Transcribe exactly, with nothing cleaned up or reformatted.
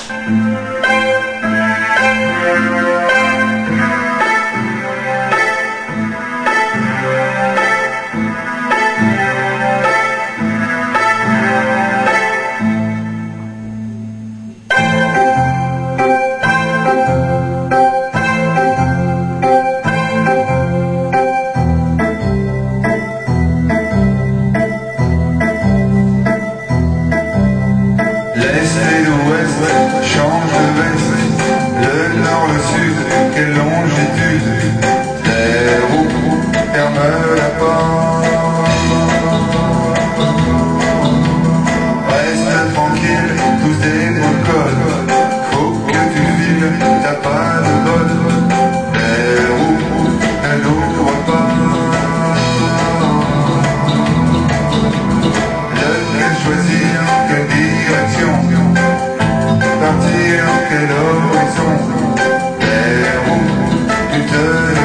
Change de veste, le nord, le sud, quelle longitude, les roues ferment la porte. Reste tranquille, tous des bons codes, faut que tu files, t'as pas de bottes, les roues ne l'ouvrent pas. Je vais choisir quelle direction, partir quel horizon, les roues, tu te